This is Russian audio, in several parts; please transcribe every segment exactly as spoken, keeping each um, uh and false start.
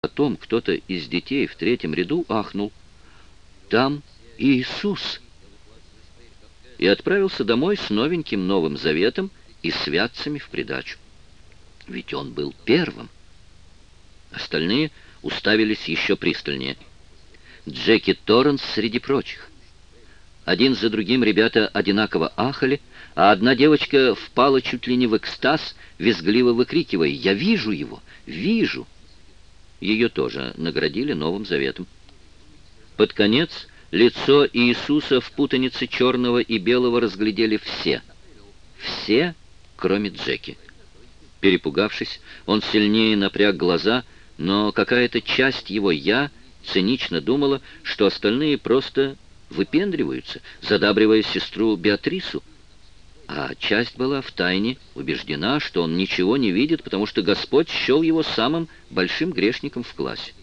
Потом кто-то из детей в третьем ряду ахнул: «Там Иисус!» и отправился домой с новеньким Новым Заветом и святцами в придачу. Ведь он был первым. Остальные уставились еще пристальнее. Джеки Торренс среди прочих. Один за другим ребята одинаково ахали, а одна девочка впала чуть ли не в экстаз, визгливо выкрикивая: «Я вижу его! Вижу!» Ее тоже наградили Новым Заветом. Под конец лицо Иисуса в путанице черного и белого разглядели все. Все, кроме Джеки. Перепугавшись, он сильнее напряг глаза, но какая-то часть его «я» цинично думала, что остальные просто выпендриваются, задабривая сестру Беатрису, а часть была втайне убеждена, что он ничего не видит, потому что Господь счел его самым большим грешником в классе.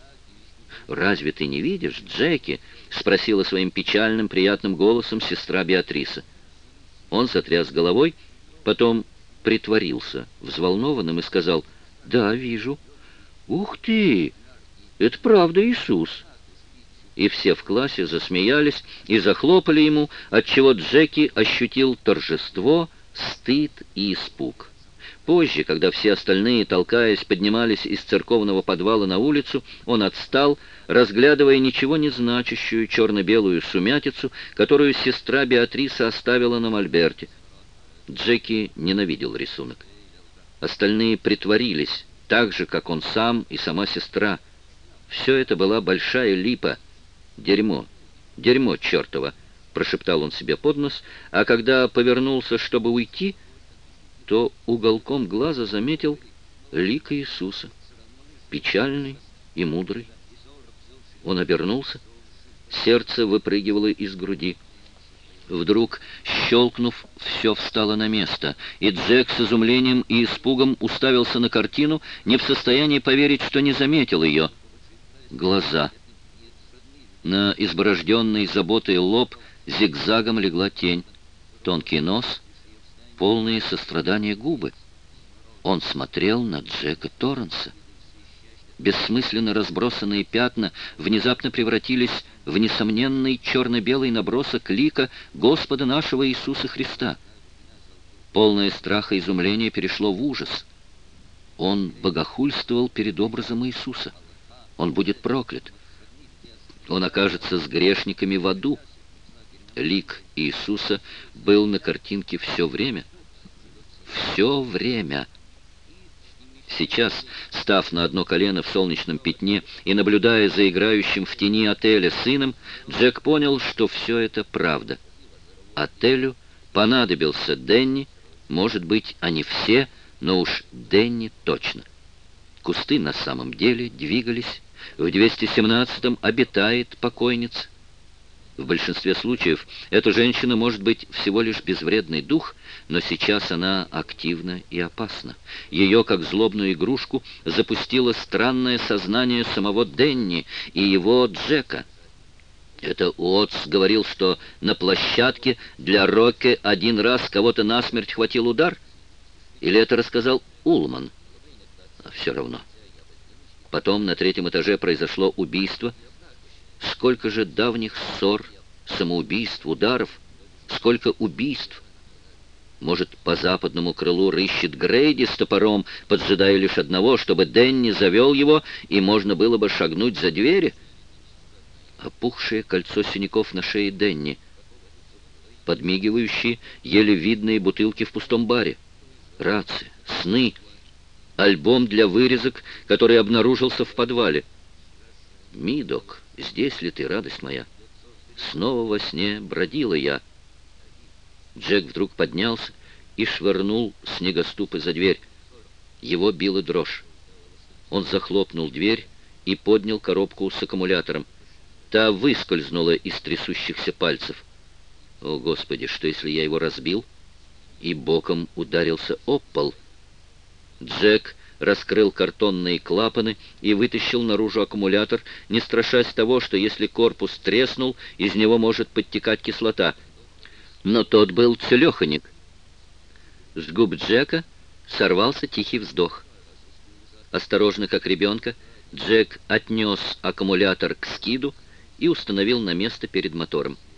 «Разве ты не видишь, Джеки?» — спросила своим печальным, приятным голосом сестра Беатриса. Он затряс головой, потом притворился взволнованным и сказал: «Да, вижу». «Ух ты! Это правда Иисус!» И все в классе засмеялись и захлопали ему, отчего Джеки ощутил торжество, стыд и испуг. Позже, когда все остальные, толкаясь, поднимались из церковного подвала на улицу, он отстал, разглядывая ничего не значащую черно-белую сумятицу, которую сестра Беатриса оставила на мольберте. Джеки ненавидел рисунок. Остальные притворились, так же, как он сам и сама сестра. Все это была большая липа. «Дерьмо, дерьмо чертово!» — прошептал он себе под нос, а когда повернулся, чтобы уйти, то уголком глаза заметил лик Иисуса, печальный и мудрый. Он обернулся, сердце выпрыгивало из груди. Вдруг, щелкнув, все встало на место, и Джек с изумлением и испугом уставился на картину, не в состоянии поверить, что не заметил ее. Глаза. На изборожденный заботой лоб зигзагом легла тень, тонкий нос, полные сострадания губы. Он смотрел на Джека Торренса. Бессмысленно разбросанные пятна внезапно превратились в несомненный черно-белый набросок лика Господа нашего Иисуса Христа. Полное страха и изумления перешло в ужас. Он богохульствовал перед образом Иисуса. Он будет проклят. Он окажется с грешниками в аду. Лик Иисуса был на картинке все время. Все время. Сейчас, став на одно колено в солнечном пятне и наблюдая за играющим в тени отеля сыном, Джек понял, что все это правда. Отелю понадобился Дэнни, может быть, они все, но уж Дэнни точно. Кусты на самом деле двигались. В двести семнадцатом обитает покойница. В большинстве случаев эта женщина может быть всего лишь безвредный дух, но сейчас она активна и опасна. Ее, как злобную игрушку, запустило странное сознание самого Дэнни и его Джека. Это Уотс говорил, что на площадке для Рокки один раз кого-то насмерть хватил удар? Или это рассказал Улман? А все равно. Потом на третьем этаже произошло убийство. Сколько же давних ссор, самоубийств, ударов, сколько убийств. Может, по западному крылу рыщет Грейди с топором, поджидая лишь одного, чтобы Дэнни завел его, и можно было бы шагнуть за двери? Опухшее кольцо синяков на шее Дэнни, подмигивающие, еле видные бутылки в пустом баре, рации, сны, альбом для вырезок, который обнаружился в подвале. «Мидок, здесь ли ты, радость моя? Снова во сне бродила я». Джек вдруг поднялся и швырнул снегоступы за дверь. Его била дрожь. Он захлопнул дверь и поднял коробку с аккумулятором. Та выскользнула из трясущихся пальцев. О, Господи, что если я его разбил и боком ударился об пол? Джек раскрыл картонные клапаны и вытащил наружу аккумулятор, не страшась того, что если корпус треснул, из него может подтекать кислота. Но тот был целеханик. С губ Джека сорвался тихий вздох. Осторожно, как ребенка, Джек отнес аккумулятор к скиду и установил на место перед мотором.